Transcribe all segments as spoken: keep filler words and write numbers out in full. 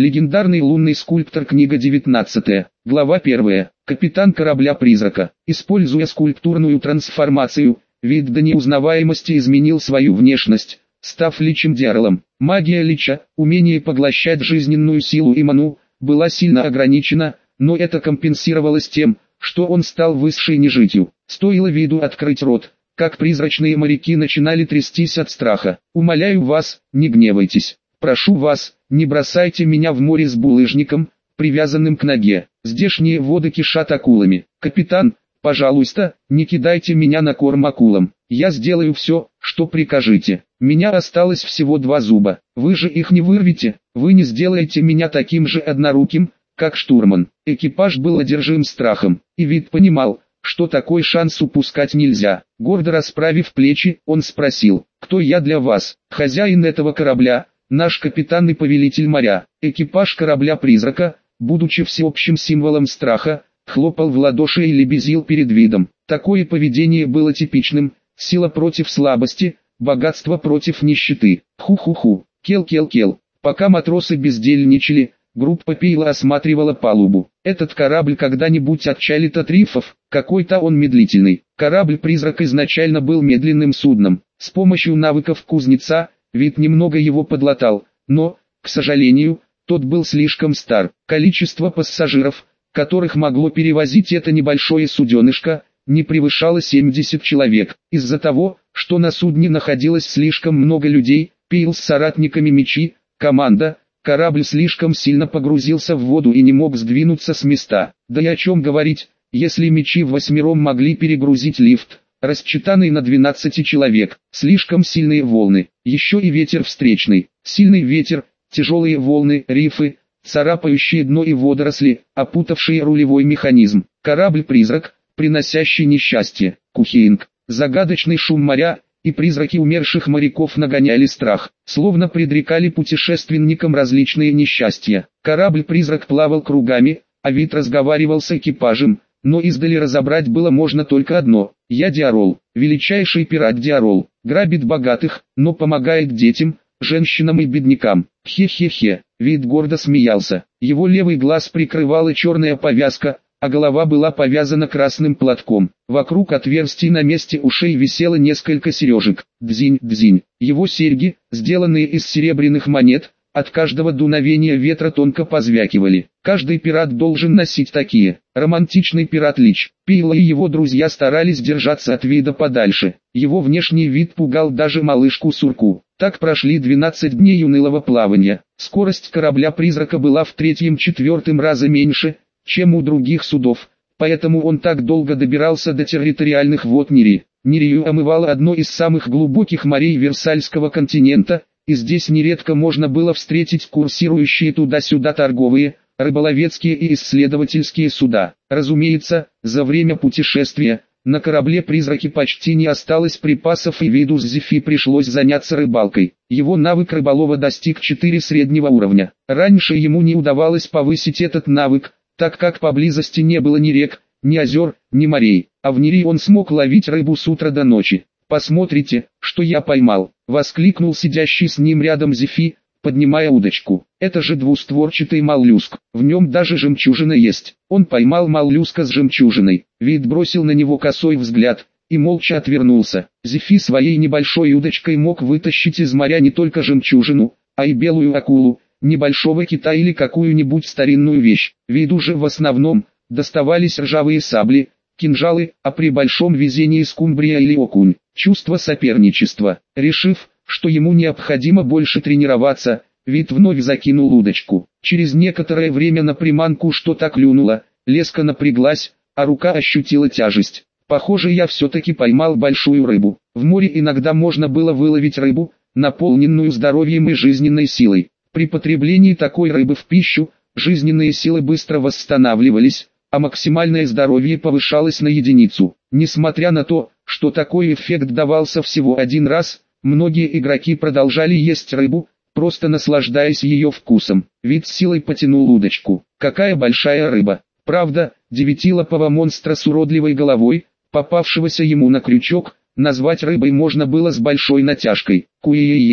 Легендарный лунный скульптор. Книга девятнадцатая. Глава первая. Капитан корабля-призрака. Используя скульптурную трансформацию, вид до неузнаваемости изменил свою внешность, став личем Диарлом. Магия лича, умение поглощать жизненную силу и ману, была сильно ограничена, но это компенсировалось тем, что он стал высшей нежитью. Стоило виду открыть рот, как призрачные моряки начинали трястись от страха. «Умоляю вас, не гневайтесь. Прошу вас, не бросайте меня в море с булыжником, привязанным к ноге. Здешние воды кишат акулами. Капитан, пожалуйста, не кидайте меня на корм акулам. Я сделаю все, что прикажете. Меня осталось всего два зуба. Вы же их не вырвете, вы не сделаете меня таким же одноруким, как штурман». Экипаж был одержим страхом, и Вид понимал, что такой шанс упускать нельзя. Гордо расправив плечи, он спросил: «Кто я для вас?» «Хозяин этого корабля, наш капитан и повелитель моря». Экипаж корабля-призрака, будучи всеобщим символом страха, хлопал в ладоши и лебезил перед Видом. Такое поведение было типичным: сила против слабости, богатство против нищеты. Ху-ху-ху, кел-кел-кел. Пока матросы бездельничали, группа Пейла осматривала палубу. Этот корабль когда-нибудь отчалит от рифов, какой-то он медлительный. Корабль-призрак изначально был медленным судном. С помощью навыков кузнеца, Вид немного его подлатал, но, к сожалению, тот был слишком стар. Количество пассажиров, которых могло перевозить это небольшое суденышко, не превышало семьдесят человек. Из-за того, что на судне находилось слишком много людей, Пейл с соратниками мечи, команда, корабль слишком сильно погрузился в воду и не мог сдвинуться с места. Да и о чем говорить, если мечи восьмером могли перегрузить лифт, рассчитанный на двенадцать человек. Слишком сильные волны, еще и ветер встречный. Сильный ветер, тяжелые волны, рифы, царапающие дно и водоросли, опутавшие рулевой механизм. Корабль-призрак, приносящий несчастье. Кухинг, загадочный шум моря и призраки умерших моряков нагоняли страх, словно предрекали путешественникам различные несчастья. Корабль-призрак плавал кругами, а Вид разговаривал с экипажем, но издали разобрать было можно только одно: «Я Диарол, величайший пират Диарол, грабит богатых, но помогает детям, женщинам и беднякам». Хе-хе-хе, Вид гордо смеялся. Его левый глаз прикрывала черная повязка, а голова была повязана красным платком. Вокруг отверстий на месте ушей висело несколько сережек. Дзинь-дзинь. Его серьги, сделанные из серебряных монет, от каждого дуновения ветра тонко позвякивали. Каждый пират должен носить такие. Романтичный пират Лич. Пейла и его друзья старались держаться от Вида подальше. Его внешний вид пугал даже малышку Сурку. Так прошли двенадцать дней унылого плавания. Скорость корабля-призрака была в третьем-четвертом раза меньше, чем у других судов, поэтому он так долго добирался до территориальных вод Нири. Нирию омывало одно из самых глубоких морей Версальского континента, и здесь нередко можно было встретить курсирующие туда-сюда торговые, рыболовецкие и исследовательские суда. Разумеется, за время путешествия на корабле-призраке почти не осталось припасов, и Виду с Зефи пришлось заняться рыбалкой. Его навык рыболова достиг четыре среднего уровня. Раньше ему не удавалось повысить этот навык, так как поблизости не было ни рек, ни озер, ни морей, а в Нири он смог ловить рыбу с утра до ночи. «Посмотрите, что я поймал!» — воскликнул сидящий с ним рядом Зефи, поднимая удочку. «Это же двустворчатый моллюск, в нем даже жемчужина есть». Он поймал моллюска с жемчужиной. Вид бросил на него косой взгляд и молча отвернулся. Зефи своей небольшой удочкой мог вытащить из моря не только жемчужину, а и белую акулу, небольшого кита или какую-нибудь старинную вещь. Виду же в основном доставались ржавые сабли, кинжалы, а при большом везении скумбрия или окунь. Чувство соперничества. Решив, что ему необходимо больше тренироваться, Вид вновь закинул удочку. Через некоторое время на приманку что-то клюнуло, леска напряглась, а рука ощутила тяжесть. «Похоже, я все-таки поймал большую рыбу». В море иногда можно было выловить рыбу, наполненную здоровьем и жизненной силой. При потреблении такой рыбы в пищу, жизненные силы быстро восстанавливались, а максимальное здоровье повышалось на единицу. Несмотря на то, что такой эффект давался всего один раз, многие игроки продолжали есть рыбу, просто наслаждаясь ее вкусом. Вид с силой потянул удочку. Какая большая рыба! Правда, девятилапого монстра с уродливой головой, попавшегося ему на крючок, назвать рыбой можно было с большой натяжкой. Куе-е-еек.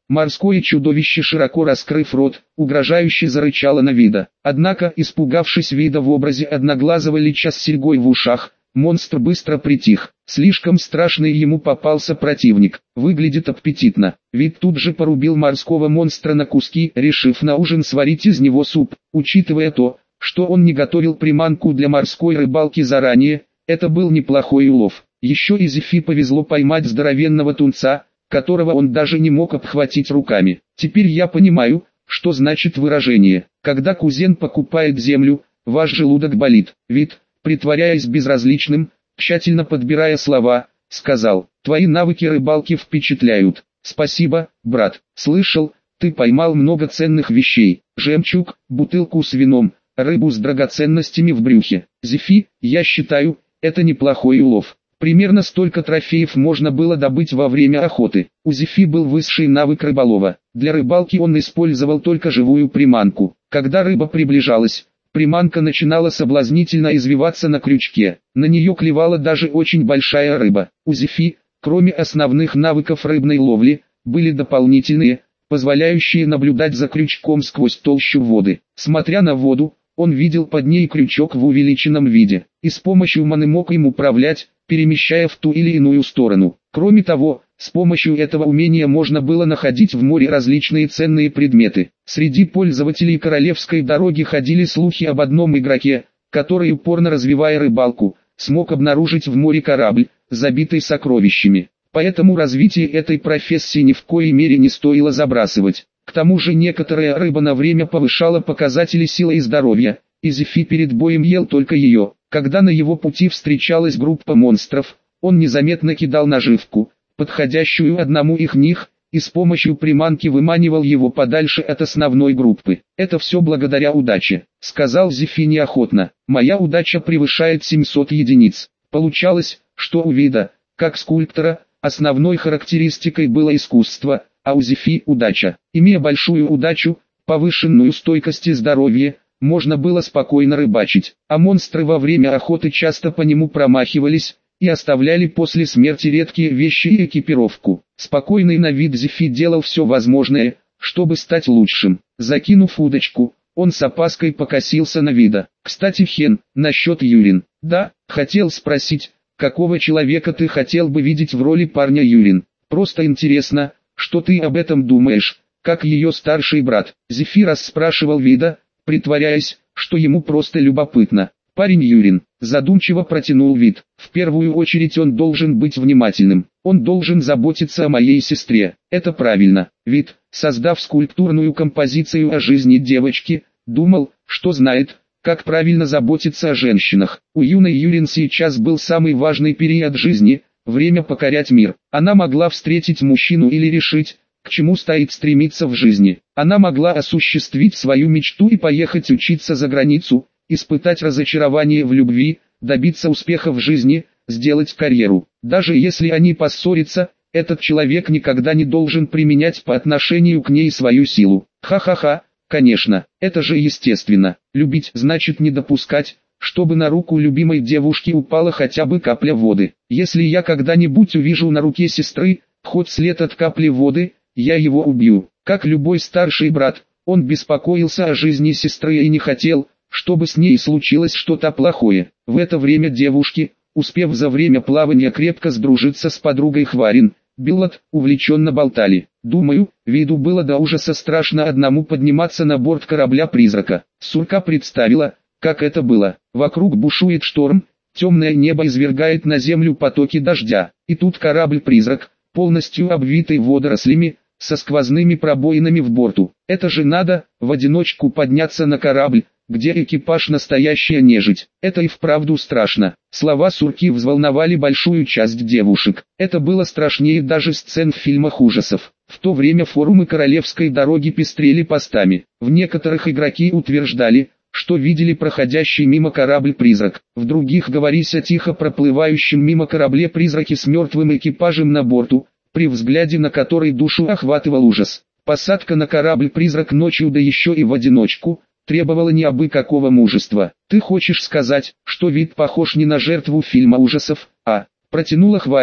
Морское чудовище, широко раскрыв рот, угрожающе зарычало на Вида. Однако, испугавшись Вида в образе одноглазого лича с серьгой в ушах, монстр быстро притих. Слишком страшный ему попался противник. Выглядит аппетитно. Вид тут же порубил морского монстра на куски, решив на ужин сварить из него суп. Учитывая то, что он не готовил приманку для морской рыбалки заранее, это был неплохой улов. Еще и Зефи повезло поймать здоровенного тунца, которого он даже не мог обхватить руками. Теперь я понимаю, что значит выражение: когда кузен покупает землю, ваш желудок болит. Вид, притворяясь безразличным, тщательно подбирая слова, сказал: твои навыки рыбалки впечатляют. Спасибо, брат. Слышал, ты поймал много ценных вещей: жемчуг, бутылку с вином, рыбу с драгоценностями в брюхе. Зефи, я считаю, это неплохой улов. Примерно столько трофеев можно было добыть во время охоты. У Зефи был высший навык рыболова. Для рыбалки он использовал только живую приманку. Когда рыба приближалась, приманка начинала соблазнительно извиваться на крючке. На нее клевала даже очень большая рыба. У Зефи, кроме основных навыков рыбной ловли, были дополнительные, позволяющие наблюдать за крючком сквозь толщу воды. Смотря на воду, он видел под ней крючок в увеличенном виде, и с помощью маны мог им управлять, перемещая в ту или иную сторону. Кроме того, с помощью этого умения можно было находить в море различные ценные предметы. Среди пользователей Королевской дороги ходили слухи об одном игроке, который, упорно развивая рыбалку, смог обнаружить в море корабль, забитый сокровищами. Поэтому развитие этой профессии ни в коей мере не стоило забрасывать. К тому же некоторая рыба на время повышала показатели силы и здоровья, и Зефи перед боем ел только ее. Когда на его пути встречалась группа монстров, он незаметно кидал наживку, подходящую одному из них, и с помощью приманки выманивал его подальше от основной группы. «Это все благодаря удаче», — сказал Зефи неохотно. «Моя удача превышает семьсот единиц». Получалось, что у Вида, как скульптора, основной характеристикой было искусство, а у Зефи – удача. Имея большую удачу, повышенную стойкость и здоровье, можно было спокойно рыбачить, а монстры во время охоты часто по нему промахивались и оставляли после смерти редкие вещи и экипировку. Спокойный на вид Зефи делал все возможное, чтобы стать лучшим. Закинув удочку, он с опаской покосился на Вида. «Кстати, Хен, насчет Юрин». «Да, хотел спросить, какого человека ты хотел бы видеть в роли парня Юрин? Просто интересно, что ты об этом думаешь, как ее старший брат». Зефи расспрашивал Вида, притворяясь, что ему просто любопытно. «Парень Юрин», задумчиво протянул Вид. «В первую очередь он должен быть внимательным. Он должен заботиться о моей сестре. Это правильно». Вид, создав скульптурную композицию о жизни девочки, думал, что знает, как правильно заботиться о женщинах. У юной Юрин сейчас был самый важный период жизни, время покорять мир. Она могла встретить мужчину или решить, к чему стоит стремиться в жизни. Она могла осуществить свою мечту и поехать учиться за границу, испытать разочарование в любви, добиться успеха в жизни, сделать карьеру. Даже если они поссорятся, этот человек никогда не должен применять по отношению к ней свою силу. Ха-ха-ха, конечно, это же естественно. Любить значит не допускать, чтобы на руку любимой девушки упала хотя бы капля воды. Если я когда-нибудь увижу на руке сестры хоть след от капли воды, я его убью. Как любой старший брат, он беспокоился о жизни сестры и не хотел, чтобы с ней случилось что-то плохое. В это время девушки, успев за время плавания крепко сдружиться с подругой Хварин, Билот, увлеченно болтали. Думаю, Виду было до ужаса страшно одному подниматься на борт корабля-призрака. Сурка представила, как это было. Вокруг бушует шторм, темное небо извергает на землю потоки дождя. И тут корабль-призрак, полностью обвитый водорослями, со сквозными пробоинами в борту. Это же надо, в одиночку подняться на корабль, где экипаж настоящая нежить. Это и вправду страшно. Слова Сурки взволновали большую часть девушек. Это было страшнее даже сцен в фильмах ужасов. В то время форумы Королевской дороги пестрели постами. В некоторых игроки утверждали, что видели проходящий мимо корабль-призрак. В других говорилось о тихо проплывающем мимо корабле-призраке с мертвым экипажем на борту, при взгляде на который душу охватывал ужас. Посадка на корабль-призрак ночью, да еще и в одиночку, требовала не абы какого мужества. «Ты хочешь сказать, что Вид похож не на жертву фильма ужасов, а...» протянула Хварин,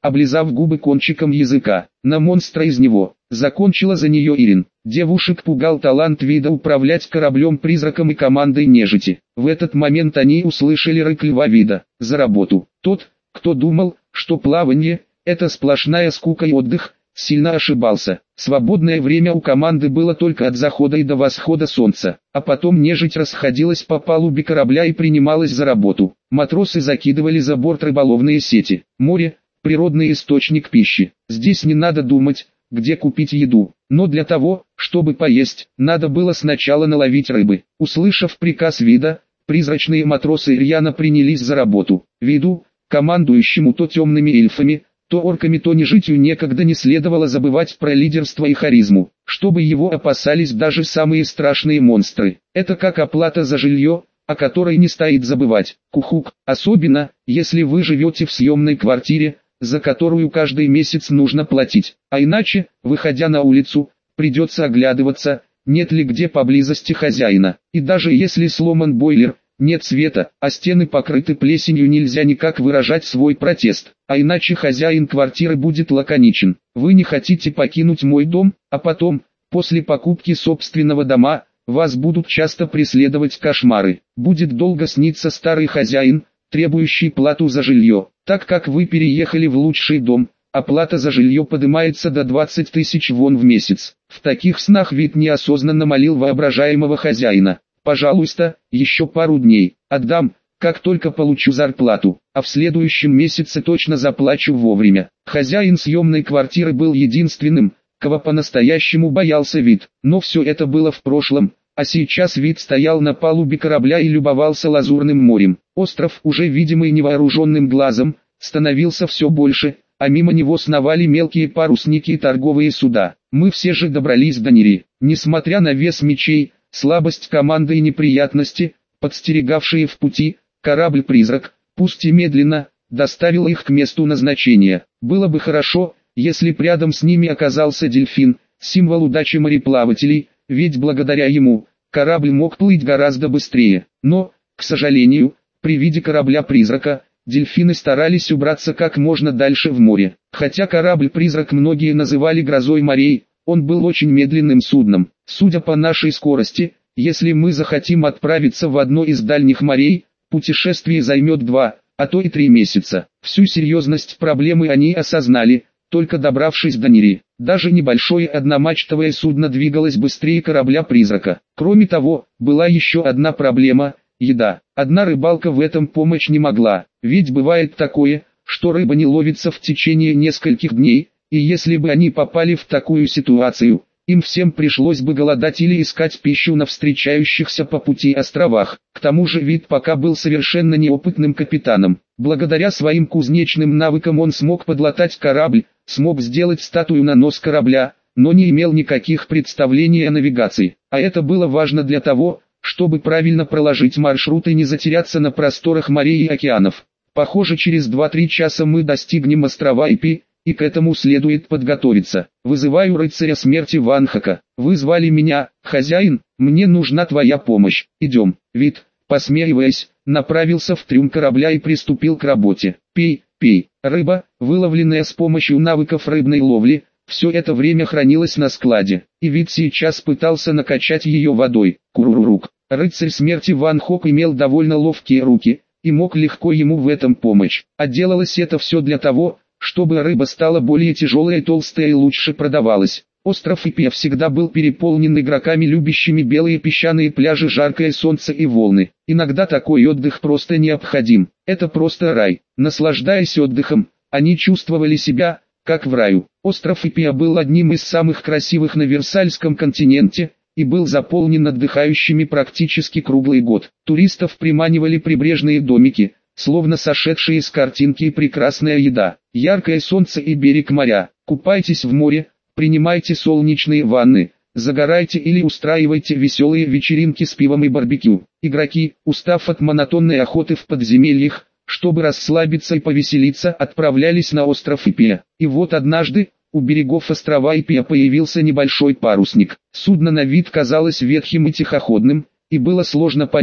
облизав губы кончиком языка. На монстра из него. Закончила за нее Ирин. Девушек пугал талант вида управлять кораблем-призраком и командой нежити. В этот момент они услышали рык льва вида. За работу. Тот, кто думал, что плавание – это сплошная скука и отдых, сильно ошибался. Свободное время у команды было только от захода и до восхода солнца, а потом нежить расходилась по палубе корабля и принималась за работу. Матросы закидывали за борт рыболовные сети. Море – природный источник пищи. Здесь не надо думать, где купить еду. Но для того, чтобы поесть, надо было сначала наловить рыбы. Услышав приказ вида, призрачные матросы рьяно принялись за работу. Виду, командующему то темными эльфами, то орками, то нежитью, некогда не следовало забывать про лидерство и харизму, чтобы его опасались даже самые страшные монстры. Это как оплата за жилье, о которой не стоит забывать. Кухук, особенно, если вы живете в съемной квартире, за которую каждый месяц нужно платить, а иначе, выходя на улицу, придется оглядываться, нет ли где поблизости хозяина. И даже если сломан бойлер, нет света, а стены покрыты плесенью, нельзя никак выражать свой протест, а иначе хозяин квартиры будет лаконичен. Вы не хотите покинуть мой дом, а потом, после покупки собственного дома, вас будут часто преследовать кошмары. Будет долго сниться старый хозяин, требующий плату за жилье. Так как вы переехали в лучший дом, оплата за жилье поднимается до двадцати тысяч вон в месяц. В таких снах вид неосознанно молил воображаемого хозяина: «Пожалуйста, еще пару дней, отдам, как только получу зарплату, а в следующем месяце точно заплачу вовремя». Хозяин съемной квартиры был единственным, кого по-настоящему боялся вид. Но все это было в прошлом, а сейчас вид стоял на палубе корабля и любовался лазурным морем. Остров, уже видимый невооруженным глазом, становился все больше, а мимо него сновали мелкие парусники и торговые суда. Мы все же добрались до Нири. Несмотря на вес мечей, слабость команды и неприятности, подстерегавшие в пути, корабль-призрак, пусть и медленно, доставил их к месту назначения. Было бы хорошо, если б рядом с ними оказался дельфин, символ удачи мореплавателей, ведь благодаря ему, корабль мог плыть гораздо быстрее. Но, к сожалению, при виде корабля-призрака, дельфины старались убраться как можно дальше в море. Хотя корабль-призрак многие называли грозой морей, он был очень медленным судном. Судя по нашей скорости, если мы захотим отправиться в одно из дальних морей, путешествие займет два, а то и три месяца. Всю серьезность проблемы они осознали, только добравшись до Нири. Даже небольшое одномачтовое судно двигалось быстрее корабля-призрака. Кроме того, была еще одна проблема – еда. Одна рыбалка в этом помочь не могла, ведь бывает такое, что рыба не ловится в течение нескольких дней, и если бы они попали в такую ситуацию, им всем пришлось бы голодать или искать пищу на встречающихся по пути островах. К тому же вид пока был совершенно неопытным капитаном. Благодаря своим кузнечным навыкам он смог подлатать корабль, смог сделать статую на нос корабля, но не имел никаких представлений о навигации. А это было важно для того, чтобы правильно проложить маршрут и не затеряться на просторах морей и океанов. Похоже, через два-три часа мы достигнем острова Ипи, и к этому следует подготовиться. Вызываю рыцаря смерти Ванхака. Вы звали меня, хозяин, мне нужна твоя помощь. Идем. Вид, посмеиваясь, направился в трюм корабля и приступил к работе. Пей, пей. Рыба, выловленная с помощью навыков рыбной ловли, все это время хранилась на складе, и Вид сейчас пытался накачать ее водой. Курурук. Рыцарь смерти Ван Хок имел довольно ловкие руки, и мог легко ему в этом помочь. А делалось это все для того, чтобы рыба стала более тяжелой и толстая и лучше продавалась. Остров Ипия всегда был переполнен игроками, любящими белые песчаные пляжи, жаркое солнце и волны. Иногда такой отдых просто необходим. Это просто рай. Наслаждаясь отдыхом, они чувствовали себя, как в раю. Остров Ипия был одним из самых красивых на Версальском континенте, и был заполнен отдыхающими практически круглый год. Туристов приманивали прибрежные домики, словно сошедшие с картинки, и прекрасная еда, яркое солнце и берег моря. Купайтесь в море, принимайте солнечные ванны, загорайте или устраивайте веселые вечеринки с пивом и барбекю. Игроки, устав от монотонной охоты в подземельях, чтобы расслабиться и повеселиться, отправлялись на остров Ипия. И вот однажды, у берегов острова Ипия появился небольшой парусник. Судно на вид казалось ветхим и тихоходным, и было сложно понять,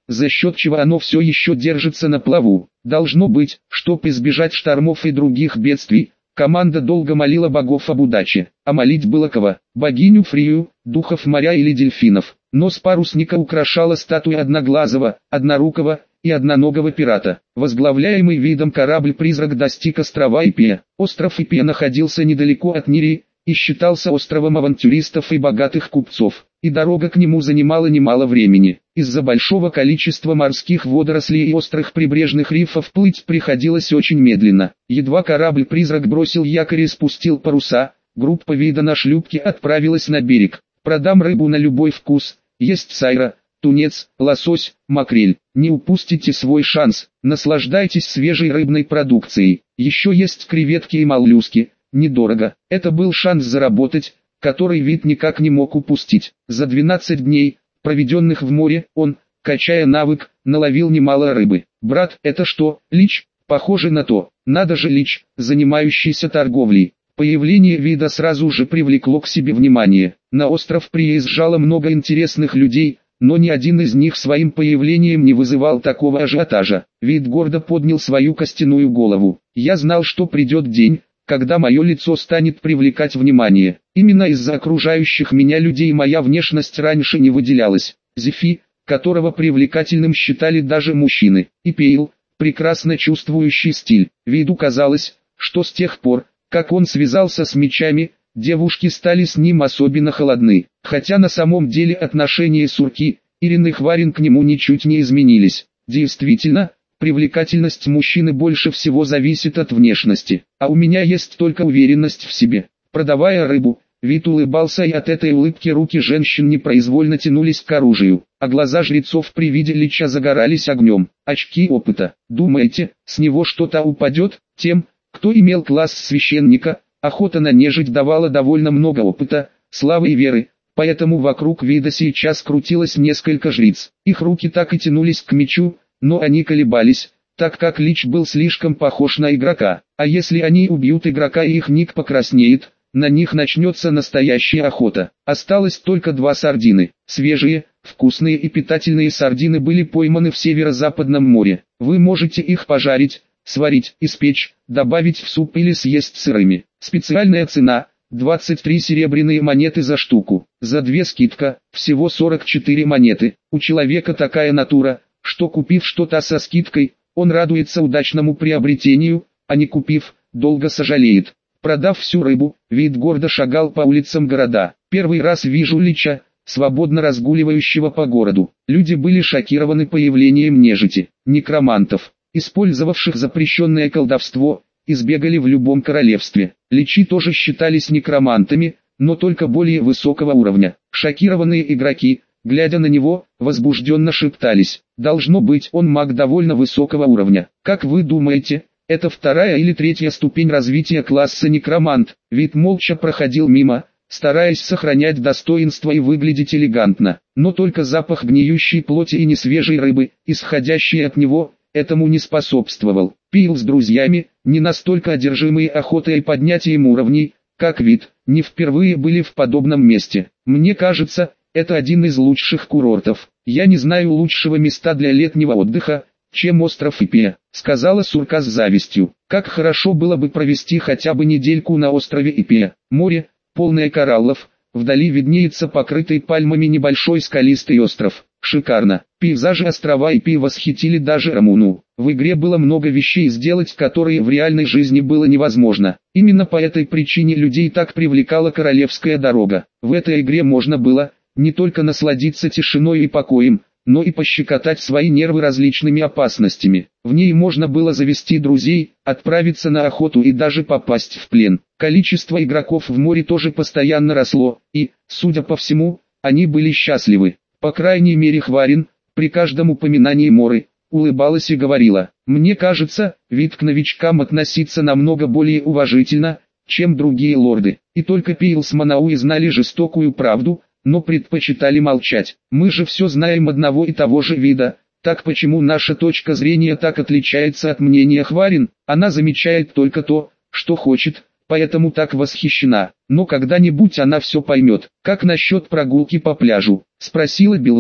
за счет чего оно все еще держится на плаву. Должно быть, чтоб избежать штормов и других бедствий, команда долго молила богов об удаче, а молить было кого: богиню Фрию, духов моря или дельфинов. Нос парусника украшала статуя одноглазого, однорукого и одноногого пирата. Возглавляемый видом корабль-призрак достиг острова Ипия. Остров Ипия находился недалеко от Нирии и считался островом авантюристов и богатых купцов, и дорога к нему занимала немало времени. Из-за большого количества морских водорослей и острых прибрежных рифов плыть приходилось очень медленно. Едва корабль-призрак бросил якорь и спустил паруса, группа вида на шлюпке отправилась на берег. «Продам рыбу на любой вкус, есть сайра, тунец, лосось, макрель. Не упустите свой шанс, наслаждайтесь свежей рыбной продукцией. Еще есть креветки и моллюски, недорого». Это был шанс заработать, который вид никак не мог упустить. За двенадцать дней, проведенных в море, он, качая навык, наловил немало рыбы. «Брат, это что, лич?» «Похоже на то. Надо же, лич, занимающийся торговлей». Появление вида сразу же привлекло к себе внимание. На остров приезжало много интересных людей, но ни один из них своим появлением не вызывал такого ажиотажа. Вид гордо поднял свою костяную голову. «Я знал, что придет день, когда мое лицо станет привлекать внимание. Именно из-за окружающих меня людей моя внешность раньше не выделялась. Зефи, которого привлекательным считали даже мужчины, и Пейл, прекрасно чувствующий стиль. Виду казалось, что с тех пор, как он связался с мечами, девушки стали с ним особенно холодны. Хотя на самом деле отношения Сурки, Ирин и Хварин к нему ничуть не изменились. Действительно, привлекательность мужчины больше всего зависит от внешности, а у меня есть только уверенность в себе. Продавая рыбу, Вид улыбался, и от этой улыбки руки женщин непроизвольно тянулись к оружию, а глаза жрецов при виде лича загорались огнем. Очки опыта. Думаете, с него что-то упадет? Тем, кто имел класс священника, охота на нежить давала довольно много опыта, славы и веры. Поэтому вокруг Вида сейчас крутилось несколько жриц. Их руки так и тянулись к мечу, но они колебались, так как лич был слишком похож на игрока. А если они убьют игрока и их ник покраснеет, на них начнется настоящая охота. Осталось только два сардины. Свежие, вкусные и питательные сардины были пойманы в северо-западном море. Вы можете их пожарить, сварить, испечь, добавить в суп или съесть сырыми. Специальная цена – двадцать три серебряные монеты за штуку. За две скидка, всего сорок четыре монеты. У человека такая натура, что купив что-то со скидкой, он радуется удачному приобретению, а не купив, долго сожалеет. Продав всю рыбу, Вид гордо шагал по улицам города. Первый раз вижу лича, свободно разгуливающего по городу. Люди были шокированы появлением нежити, некромантов, использовавших запрещенное колдовство, избегали в любом королевстве. Личи тоже считались некромантами, но только более высокого уровня. Шокированные игроки, глядя на него, возбужденно шептались: «Должно быть, он маг довольно высокого уровня». Как вы думаете, это вторая или третья ступень развития класса некромант? Вид молча проходил мимо, стараясь сохранять достоинство и выглядеть элегантно. Но только запах гниющей плоти и несвежей рыбы, исходящий от него, этому не способствовал. Пил с друзьями, не настолько одержимые охотой и поднятием уровней, как Вид, не впервые были в подобном месте. Мне кажется, это один из лучших курортов. Я не знаю лучшего места для летнего отдыха, чем остров Ипия, сказала Сурка с завистью. Как хорошо было бы провести хотя бы недельку на острове Ипия. Море, полное кораллов, вдали виднеется покрытый пальмами небольшой скалистый остров. Шикарно. Пейзажи острова Ипии восхитили даже Рамуну. В игре было много вещей сделать, которые в реальной жизни было невозможно. Именно по этой причине людей так привлекала королевская дорога. В этой игре можно было не только насладиться тишиной и покоем, но и пощекотать свои нервы различными опасностями. В ней можно было завести друзей, отправиться на охоту и даже попасть в плен. Количество игроков в море тоже постоянно росло, и, судя по всему, они были счастливы. По крайней мере Хварин, при каждом упоминании Моры, улыбалась и говорила: «Мне кажется, Вид к новичкам относится намного более уважительно, чем другие лорды». И только Пейл с Манауи знали жестокую правду, но предпочитали молчать. Мы же все знаем одного и того же Вида, так почему наша точка зрения так отличается от мнения Хварин? Она замечает только то, что хочет, поэтому так восхищена. Но когда-нибудь она все поймет. «Как насчет прогулки по пляжу?» – спросила Биллот.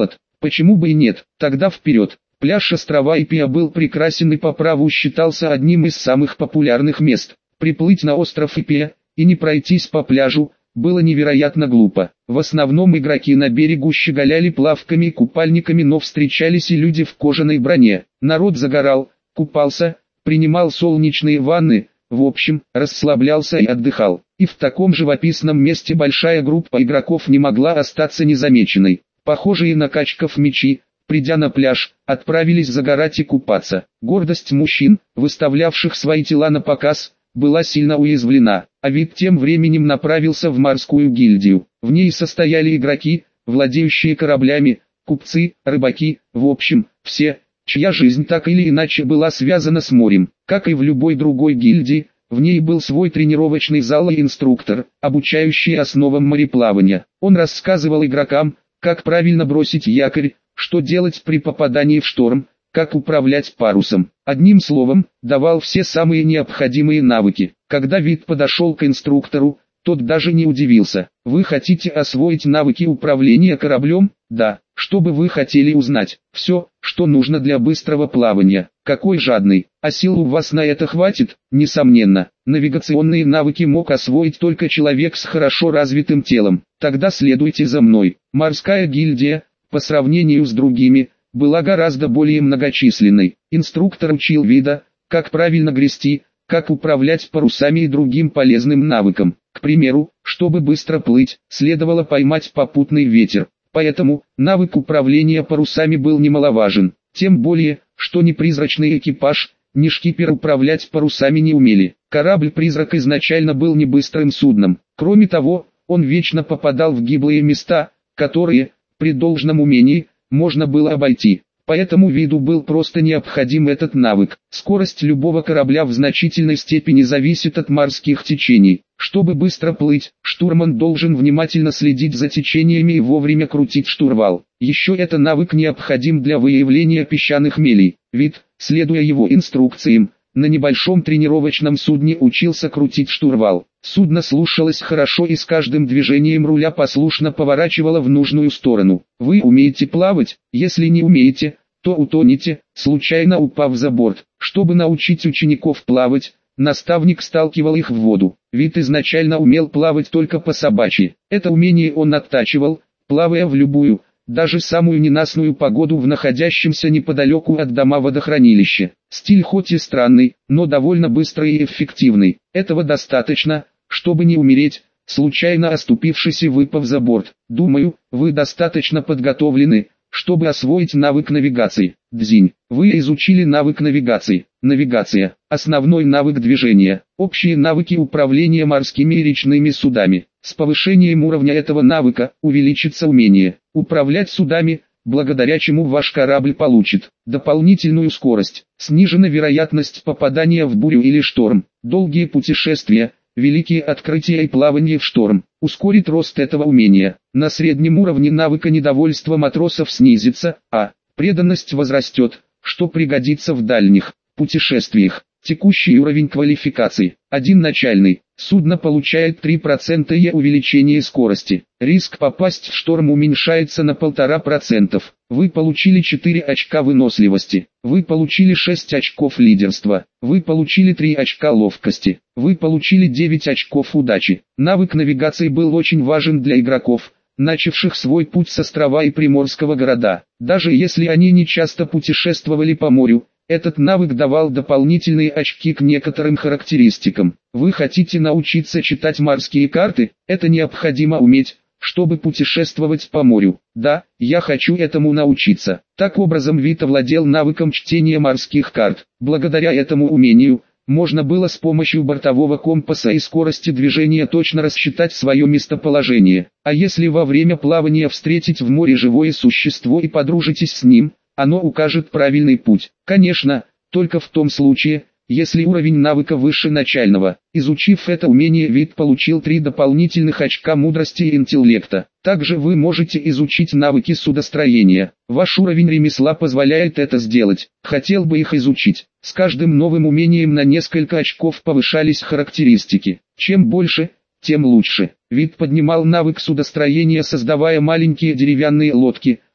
Почему бы и нет? Тогда вперед. Пляж острова Ипиа был прекрасен и по праву считался одним из самых популярных мест. Приплыть на остров Ипиа и не пройтись по пляжу было невероятно глупо. В основном игроки на берегу щеголяли плавками и купальниками, но встречались и люди в кожаной броне. Народ загорал, купался, принимал солнечные ванны, в общем, расслаблялся и отдыхал. И в таком живописном месте большая группа игроков не могла остаться незамеченной. Похожие на качков мечи, придя на пляж, отправились загорать и купаться. Гордость мужчин, выставлявших свои тела на показ, была сильно уязвлена, а вид тем временем направился в морскую гильдию. В ней состояли игроки, владеющие кораблями, купцы, рыбаки, в общем, все, чья жизнь так или иначе была связана с морем. Как и в любой другой гильдии, в ней был свой тренировочный зал и инструктор, обучающий основам мореплавания. Он рассказывал игрокам, как правильно бросить якорь, что делать при попадании в шторм, как управлять парусом. Одним словом, давал все самые необходимые навыки. Когда Вид подошел к инструктору, тот даже не удивился. Вы хотите освоить навыки управления кораблем? Да. Что бы вы хотели узнать? Все, что нужно для быстрого плавания. Какой жадный. А сил у вас на это хватит? Несомненно. Навигационные навыки мог освоить только человек с хорошо развитым телом. Тогда следуйте за мной. Морская гильдия, по сравнению с другими, была гораздо более многочисленной. Инструктор учил Вида, как правильно грести, как управлять парусами и другим полезным навыкам. К примеру, чтобы быстро плыть, следовало поймать попутный ветер. Поэтому, навык управления парусами был немаловажен. Тем более, что ни призрачный экипаж, ни шкипер управлять парусами не умели. Корабль-призрак изначально был не быстрым судном. Кроме того, он вечно попадал в гиблые места, которые, при должном умении, можно было обойти. Поэтому Виду был просто необходим этот навык. Скорость любого корабля в значительной степени зависит от морских течений. Чтобы быстро плыть, штурман должен внимательно следить за течениями и вовремя крутить штурвал. Еще это навык необходим для выявления песчаных мелей. Вид, следуя его инструкциям, на небольшом тренировочном судне учился крутить штурвал. Судно слушалось хорошо и с каждым движением руля послушно поворачивало в нужную сторону. Вы умеете плавать? Если не умеете, то утонете, случайно упав за борт. Чтобы научить учеников плавать, наставник сталкивал их в воду. Вид изначально умел плавать только по собачьи. Это умение он оттачивал, плавая в любую, даже самую ненастную погоду в находящемся неподалеку от дома водохранилище. Стиль хоть и странный, но довольно быстрый и эффективный. Этого достаточно, чтобы не умереть, случайно оступившись и выпав за борт. Думаю, вы достаточно подготовлены, чтобы освоить навык навигации. Дзинь. Вы изучили навык навигации. Навигация. Основной навык движения. Общие навыки управления морскими и речными судами. С повышением уровня этого навыка увеличится умение управлять судами, благодаря чему ваш корабль получит дополнительную скорость. Снижена вероятность попадания в бурю или шторм. Долгие путешествия, великие открытия и плавание в шторм ускорит рост этого умения. На среднем уровне навыка недовольство матросов снизится, а преданность возрастет, что пригодится в дальних путешествиях. Текущий уровень квалификации. один начальный. Судно получает три процента и увеличение скорости. Риск попасть в шторм уменьшается на полтора процента. Вы получили четыре очка выносливости. Вы получили шесть очков лидерства. Вы получили три очка ловкости. Вы получили девять очков удачи. Навык навигации был очень важен для игроков, начавших свой путь с острова и приморского города. Даже если они не часто путешествовали по морю, этот навык давал дополнительные очки к некоторым характеристикам. Вы хотите научиться читать морские карты? Это необходимо уметь, чтобы путешествовать по морю. Да, я хочу этому научиться. Так образом Вит овладел навыком чтения морских карт. Благодаря этому умению, можно было с помощью бортового компаса и скорости движения точно рассчитать свое местоположение. А если во время плавания встретить в море живое существо и подружитесь с ним, оно укажет правильный путь. Конечно, только в том случае, если уровень навыка выше начального. Изучив это умение, Вид получил три дополнительных очка мудрости и интеллекта. Также вы можете изучить навыки судостроения. Ваш уровень ремесла позволяет это сделать. Хотел бы их изучить. С каждым новым умением на несколько очков повышались характеристики. Чем больше, тем лучше. Вид поднимал навык судостроения, создавая маленькие деревянные лодки,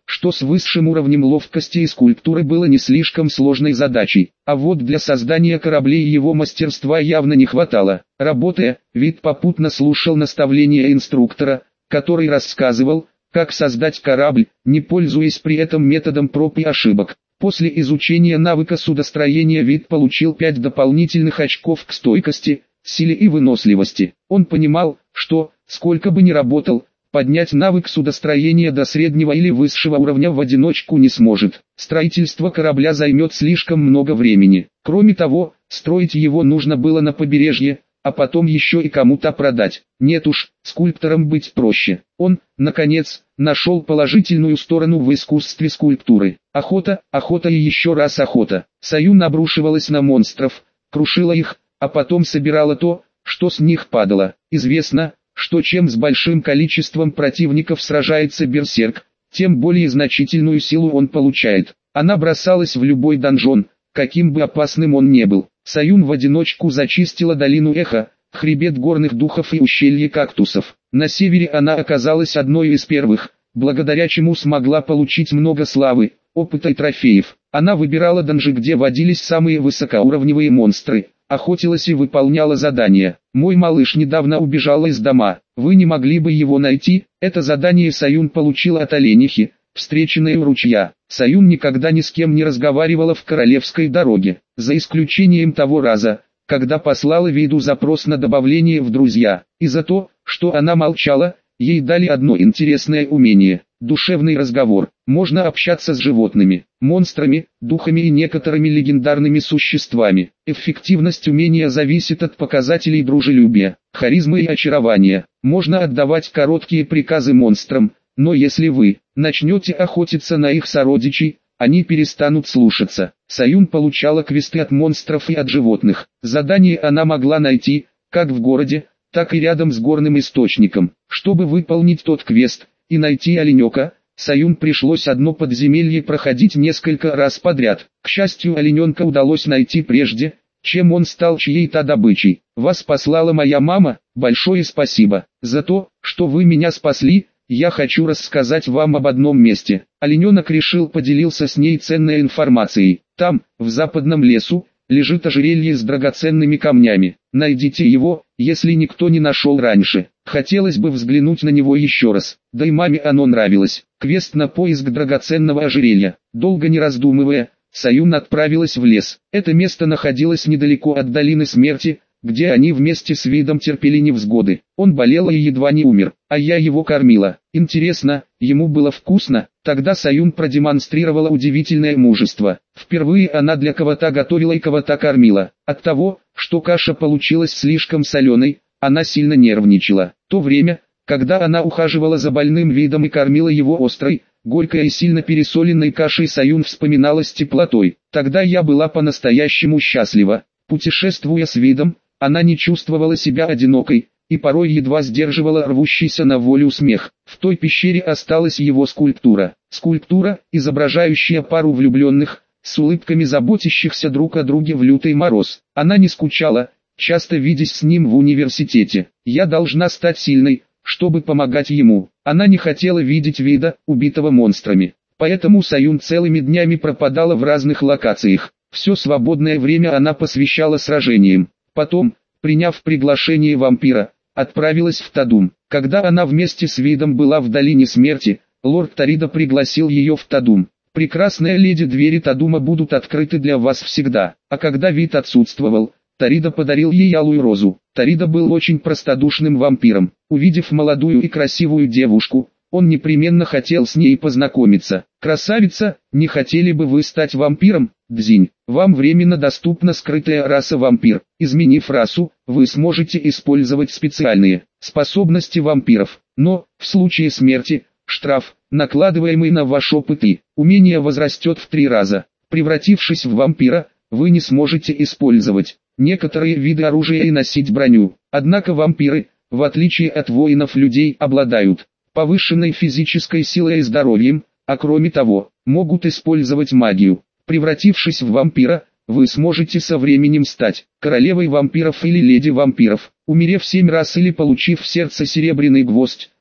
что с высшим уровнем ловкости и скульптуры было не слишком сложной задачей, а вот для создания кораблей его мастерства явно не хватало. Работая, Вид попутно слушал наставления инструктора, который рассказывал, как создать корабль, не пользуясь при этом методом проб и ошибок. После изучения навыка судостроения Вид получил пять дополнительных очков к стойкости, силе и выносливости. Он понимал, что, сколько бы ни работал, поднять навык судостроения до среднего или высшего уровня в одиночку не сможет. Строительство корабля займет слишком много времени. Кроме того, строить его нужно было на побережье, а потом еще и кому-то продать. Нет уж, скульптором быть проще. Он, наконец, нашел положительную сторону в искусстве скульптуры. Охота, охота и еще раз охота. Саюн обрушивалась на монстров, крушила их, а потом собирала то, что с них падало. Известно, что чем с большим количеством противников сражается берсерк, тем более значительную силу он получает. Она бросалась в любой донжон, каким бы опасным он не был. Саюн в одиночку зачистила долину Эхо, хребет горных духов и ущелье кактусов. На севере она оказалась одной из первых, благодаря чему смогла получить много славы, опыта и трофеев. Она выбирала донжи, где водились самые высокоуровневые монстры, охотилась и выполняла задания. «Мой малыш недавно убежал из дома, вы не могли бы его найти?» Это задание Саюн получила от оленихи, встреченной у ручья. Саюн никогда ни с кем не разговаривала в королевской дороге, за исключением того раза, когда послала Виду запрос на добавление в друзья. И за то, что она молчала, ей дали одно интересное умение – душевный разговор. Можно общаться с животными, монстрами, духами и некоторыми легендарными существами. Эффективность умения зависит от показателей дружелюбия, харизмы и очарования. Можно отдавать короткие приказы монстрам, но если вы начнете охотиться на их сородичей, они перестанут слушаться. Саюн получала квесты от монстров и от животных. Задание она могла найти, как в городе, так и рядом с горным источником. Чтобы выполнить тот квест и найти оленёка, Саюн пришлось одно подземелье проходить несколько раз подряд. К счастью, олененка удалось найти прежде, чем он стал чьей-то добычей. «Вас послала моя мама, большое спасибо за то, что вы меня спасли. Я хочу рассказать вам об одном месте». Олененок решил поделился с ней ценной информацией. «Там, в западном лесу, лежит ожерелье с драгоценными камнями. Найдите его, если никто не нашел раньше. Хотелось бы взглянуть на него еще раз». Да и маме оно нравилось. Квест на поиск драгоценного ожерелья. Долго не раздумывая, Саюн отправилась в лес. Это место находилось недалеко от долины смерти, где они вместе с Видом терпели невзгоды. Он болел и едва не умер, а я его кормила. Интересно, ему было вкусно? Тогда Саюн продемонстрировала удивительное мужество. Впервые она для кого-то готовила и кого-то кормила. От того, что каша получилась слишком соленой, она сильно нервничала. То время, когда она ухаживала за больным Видом и кормила его острой, горькой и сильно пересоленной кашей, Саюн вспоминала с теплотой. Тогда я была по-настоящему счастлива. Путешествуя с Видом, она не чувствовала себя одинокой, и порой едва сдерживала рвущийся на волю смех. В той пещере осталась его скульптура. Скульптура, изображающая пару влюбленных, с улыбками заботящихся друг о друге в лютый мороз. Она не скучала, часто видясь с ним в университете. «Я должна стать сильной, чтобы помогать ему». Она не хотела видеть Вида, убитого монстрами. Поэтому Саюн целыми днями пропадала в разных локациях. Все свободное время она посвящала сражениям. Потом, приняв приглашение вампира, отправилась в Тадум. Когда она вместе с Видом была в долине смерти, лорд Тарида пригласил ее в Тадум. «Прекрасная леди, двери Тадума будут открыты для вас всегда». А когда Вид отсутствовал, Тарида подарил ей алую розу. Тарида был очень простодушным вампиром. Увидев молодую и красивую девушку, он непременно хотел с ней познакомиться. «Красавица, не хотели бы вы стать вампиром?» «Дзинь, вам временно доступна скрытая раса вампир. Изменив расу, вы сможете использовать специальные способности вампиров. Но, в случае смерти, штраф, накладываемый на ваш опыт и умение, возрастет в три раза. Превратившись в вампира, вы не сможете использовать некоторые виды оружия и носить броню. Однако вампиры, в отличие от воинов-людей, обладают повышенной физической силой и здоровьем, а кроме того, могут использовать магию. Превратившись в вампира, вы сможете со временем стать королевой вампиров или леди вампиров. Умерев семь раз или получив в сердце серебряный гвоздь,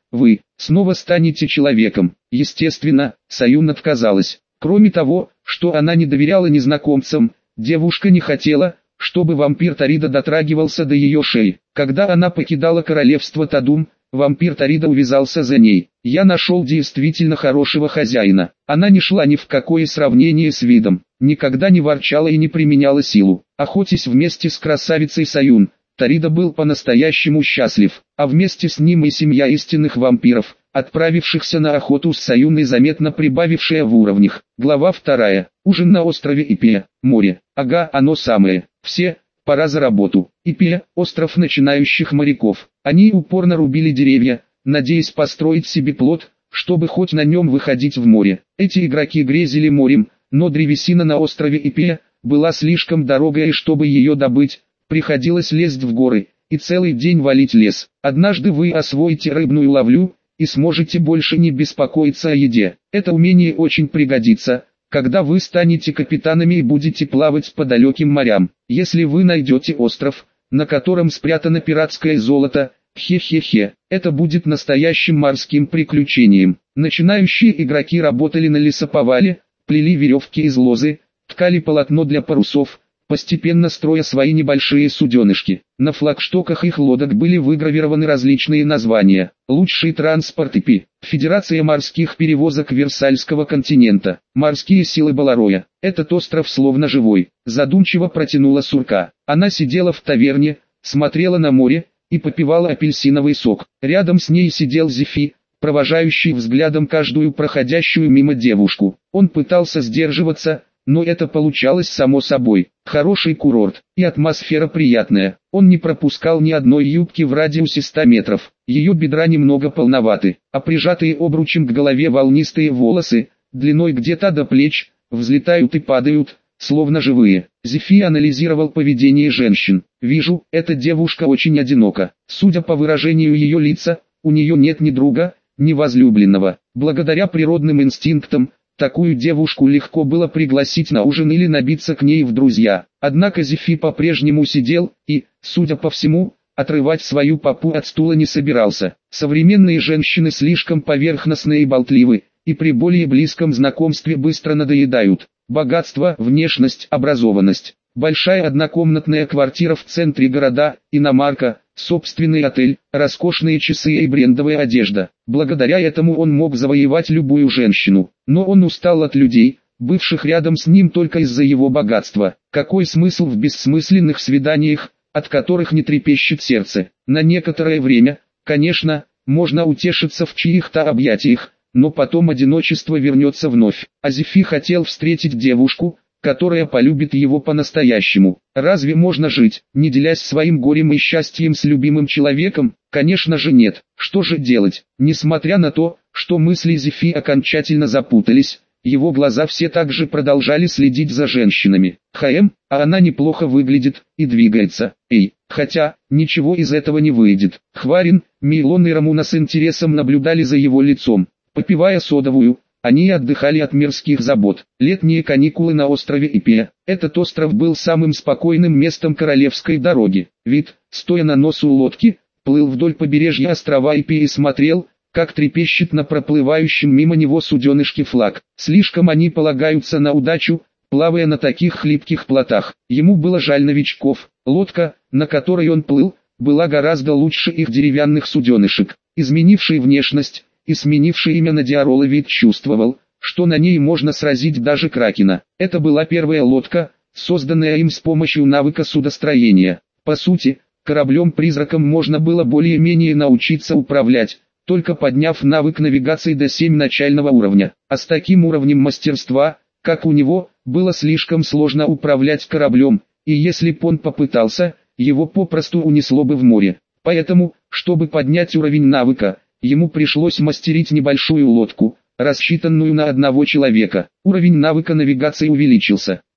вы снова станете человеком. Естественно, Саюн отказалась. Кроме того, что она не доверяла незнакомцам, девушка не хотела, чтобы вампир Тарида дотрагивался до ее шеи. Когда она покидала королевство Тадум, вампир Тарида увязался за ней. Я нашел действительно хорошего хозяина. Она не шла ни в какое сравнение с видом, никогда не ворчала и не применяла силу. Охотясь вместе с красавицей Саюн, Тарида был по-настоящему счастлив, а вместе с ним и семья истинных вампиров, отправившихся на охоту с Саюной, заметно прибавившая в уровнях. Глава вторая. Ужин на острове Ипия. Море. Ага, оно самое. Все, пора за работу. Ипия – остров начинающих моряков. Они упорно рубили деревья, надеясь построить себе плот, чтобы хоть на нем выходить в море. Эти игроки грезили морем, но древесина на острове Ипия была слишком дорогая, и чтобы ее добыть, приходилось лезть в горы и целый день валить лес. Однажды вы освоите рыбную ловлю и сможете больше не беспокоиться о еде. Это умение очень пригодится, когда вы станете капитанами и будете плавать по далеким морям. Если вы найдете остров, на котором спрятано пиратское золото, хе-хе-хе, это будет настоящим морским приключением. Начинающие игроки работали на лесоповале, плели веревки из лозы, ткали полотно для парусов, постепенно строя свои небольшие суденышки. На флагштоках их лодок были выгравированы различные названия. Лучший транспорт Ипи, Федерация морских перевозок Версальского континента, морские силы Балароя. Этот остров словно живой, задумчиво протянула Сурка. Она сидела в таверне, смотрела на море и попивала апельсиновый сок. Рядом с ней сидел Зефи, провожающий взглядом каждую проходящую мимо девушку. Он пытался сдерживаться, но это получалось само собой. Хороший курорт, и атмосфера приятная. Он не пропускал ни одной юбки в радиусе ста метров. Ее бедра немного полноваты, а прижатые обручем к голове волнистые волосы, длиной где-то до плеч, взлетают и падают, словно живые. Зефи анализировал поведение женщин. Вижу, эта девушка очень одинока. Судя по выражению ее лица, у нее нет ни друга, ни возлюбленного. Благодаря природным инстинктам, такую девушку легко было пригласить на ужин или набиться к ней в друзья. Однако Зефи по-прежнему сидел и, судя по всему, отрывать свою попу от стула не собирался. Современные женщины слишком поверхностны и болтливы, и при более близком знакомстве быстро надоедают. Богатство, внешность, образованность. Большая однокомнатная квартира в центре города, иномарка, собственный отель, роскошные часы и брендовая одежда. Благодаря этому он мог завоевать любую женщину. Но он устал от людей, бывших рядом с ним только из-за его богатства. Какой смысл в бессмысленных свиданиях, от которых не трепещет сердце? На некоторое время, конечно, можно утешиться в чьих-то объятиях, но потом одиночество вернется вновь. А Зефи хотел встретить девушку, которая полюбит его по-настоящему. Разве можно жить, не делясь своим горем и счастьем с любимым человеком? Конечно же нет. Что же делать? Несмотря на то, что мысли Зефи окончательно запутались, его глаза все так же продолжали следить за женщинами. Хаэм, а она неплохо выглядит и двигается. Эй, хотя, ничего из этого не выйдет. Хварин, Мейлон и Рамуна с интересом наблюдали за его лицом. Попивая содовую, они отдыхали от мирских забот. Летние каникулы на острове Ипия. Этот остров был самым спокойным местом королевской дороги. Вид, стоя на носу лодки, плыл вдоль побережья острова Ипия и смотрел, как трепещет на проплывающем мимо него суденышке флаг. Слишком они полагаются на удачу, плавая на таких хлипких плотах. Ему было жаль новичков. Лодка, на которой он плыл, была гораздо лучше их деревянных суденышек. Изменивший внешность и сменивший имя на Диарола вид чувствовал, что на ней можно сразить даже кракена. Это была первая лодка, созданная им с помощью навыка судостроения. По сути, кораблем-призраком можно было более-менее научиться управлять, только подняв навык навигации до семь начального уровня. А с таким уровнем мастерства, как у него, было слишком сложно управлять кораблем, и если б он попытался, его попросту унесло бы в море. Поэтому, чтобы поднять уровень навыка, ему пришлось мастерить небольшую лодку, рассчитанную на одного человека. Уровень навыка навигации увеличился.